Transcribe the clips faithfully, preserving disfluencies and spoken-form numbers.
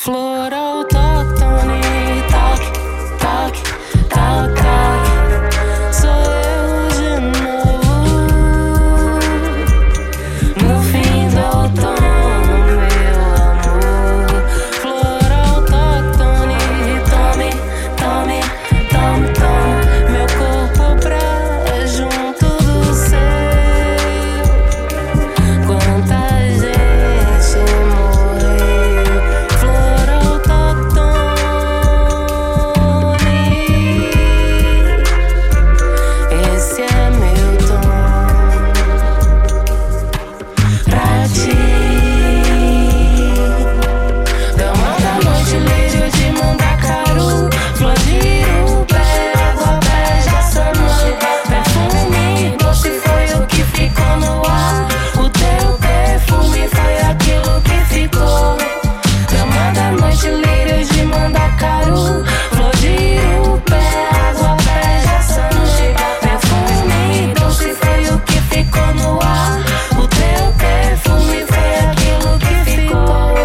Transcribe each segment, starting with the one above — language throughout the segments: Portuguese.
Flor autóctone, toque, toque, toque, toque. Sou eu de novo, no fim do outono, meu amor. Flor autóctone, tome, tome, tome, tome meu corpo pra junto do seu. Quanta gente morreu. Flor autóctone, esse é meu tom pra ti. Dama da noite, lírio de mandacaru, flor de urubé, água beija-sanã, perfume doce foi o que ficou no ar. O teu perfume foi aquilo que ficou. Dama da noite, lírio de mandacaru, flor de urubé, água beija-sanã, perfume doce foi o que ficou no ar. O teu perfume foi aquilo que ficou.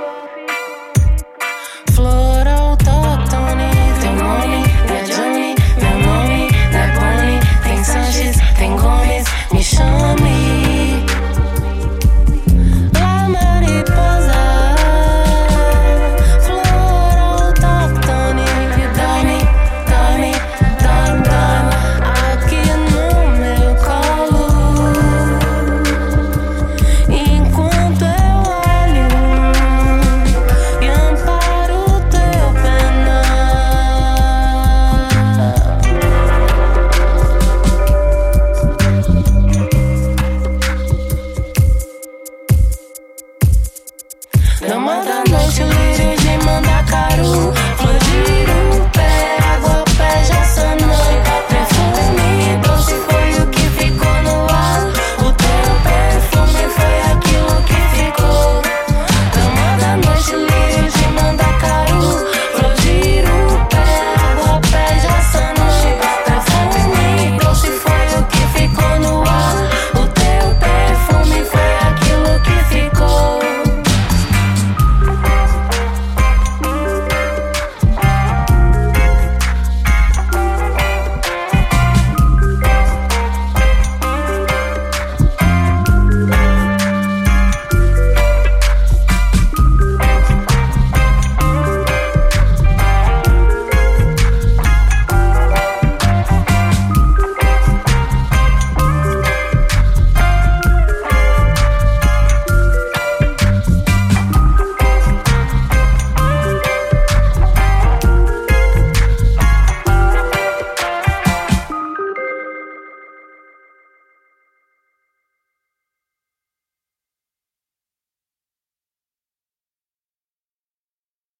Flor autóctone, teu nome é Johnny, meu nome é Bonnie. Tem Sanches, tem Gomes, me chama.